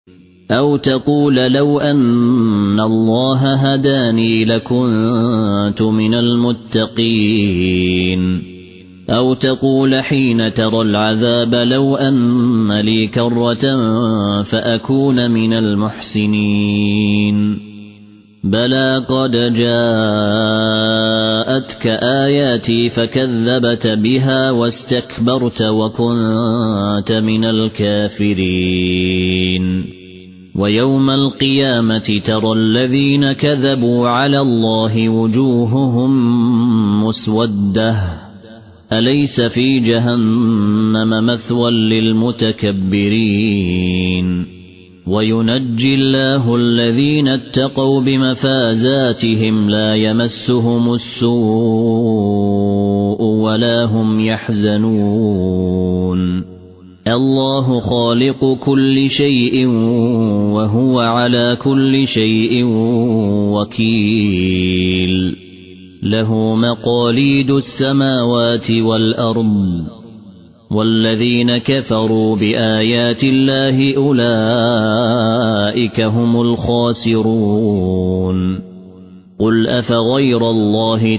أو تقول لو أن الله هداني لكنت من المتقين أو تقول حين ترى العذاب لو أن لي كرة فأكون من المحسنين بلى قد جاءتك آياتي فكذبت بها واستكبرت وكنت من الكافرين ويوم القيامة ترى الذين كذبوا على الله وجوههم مسودة أليس في جهنم مثوى للمتكبرين وينجي الله الذين اتقوا بمفازاتهم لا يمسهم السوء ولا هم يحزنون الله خالق كل شيء وهو على كل شيء وكيل له مقاليد السماوات والأرض والذين كفروا بآيات الله أولئك هم الخاسرون قل أفغير الله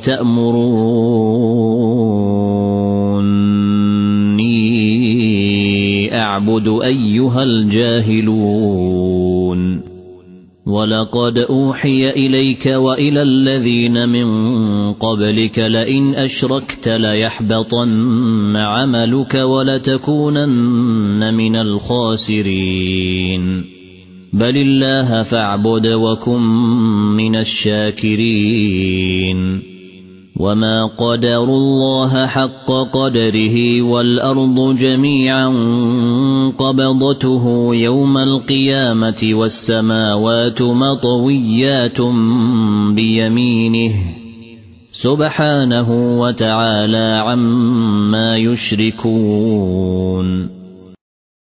تأمروني أعبد أيها الجاهلون ولقد أوحي إليك وإلى الذين من قبلك لئن أشركت ليحبطن عملك ولتكونن من الخاسرين بل الله فاعبد وكن من الشاكرين وما قدروا الله حق قدره والأرض جميعا قبضته يوم القيامة والسماوات مطويات بيمينه سبحانه وتعالى عما يشركون